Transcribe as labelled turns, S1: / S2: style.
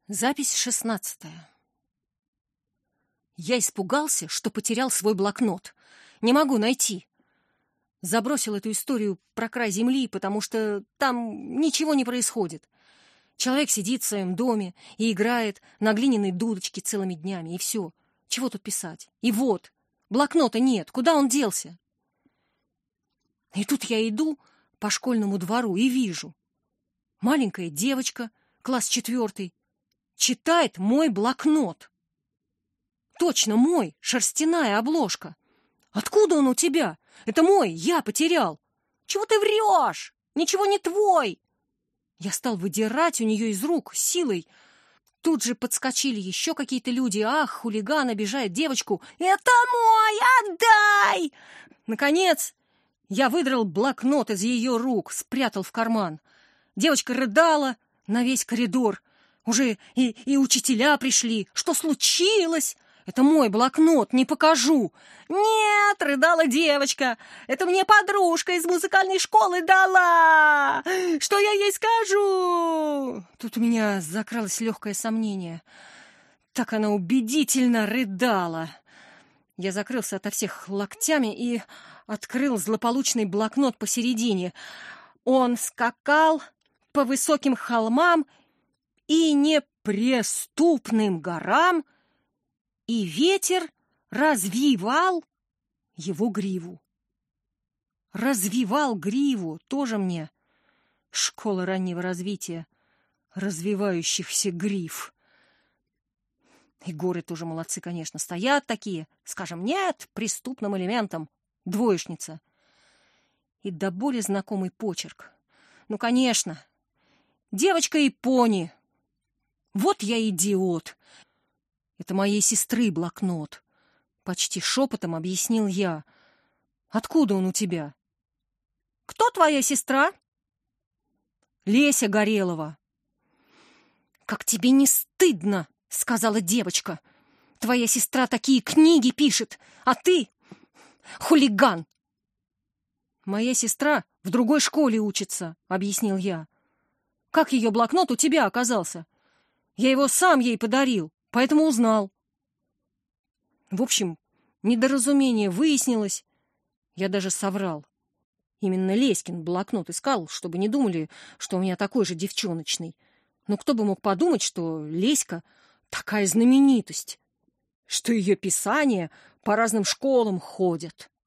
S1: Запись 16. Я испугался, что потерял свой блокнот. Не могу найти. Забросил эту историю про край земли, потому что там ничего не происходит. Человек сидит в своем доме и играет на глиняной дудочке целыми днями, и все. Чего тут писать? И вот, блокнота нет. Куда он делся? И тут я иду по школьному двору и вижу. Маленькая девочка, класс 4, читает мой блокнот. Точно мой, шерстяная обложка. Откуда он у тебя? Это мой, я потерял. Чего ты врешь? Ничего не твой. Я стал выдирать у нее из рук силой. Тут же подскочили еще какие-то люди. Ах, хулиган обижает девочку. Это мой, отдай! Наконец, я выдрал блокнот из ее рук, спрятал в карман. Девочка рыдала на весь коридор. Уже и учителя пришли. Что случилось? Это мой блокнот, не покажу. Нет, рыдала девочка. Это мне подружка из музыкальной школы дала. Что я ей скажу? Тут у меня закралось легкое сомнение. Так она убедительно рыдала. Я закрылся ото всех локтями и открыл злополучный блокнот посередине. Он скакал по высоким холмам и неприступным горам, и ветер развивал его гриву. Развивал гриву, тоже мне школа раннего развития развивающихся гриф. И горы тоже молодцы, конечно, стоят такие, скажем, нет преступным элементам, двоечница. И до боли знакомый почерк. Ну, конечно, девочка и пони. Вот я идиот. Это моей сестры блокнот. Почти шепотом объяснил я. Откуда он у тебя? Кто твоя сестра? Леся Горелова. Как тебе не стыдно, сказала девочка. Твоя сестра такие книги пишет, а ты хулиган. Моя сестра в другой школе учится, объяснил я. Как ее блокнот у тебя оказался? Я его сам ей подарил, поэтому узнал. В общем, недоразумение выяснилось. Я даже соврал. Именно Леськин блокнот искал, чтобы не думали, что у меня такой же девчоночный. Но кто бы мог подумать, что Леська такая знаменитость, что ее писания по разным школам ходят.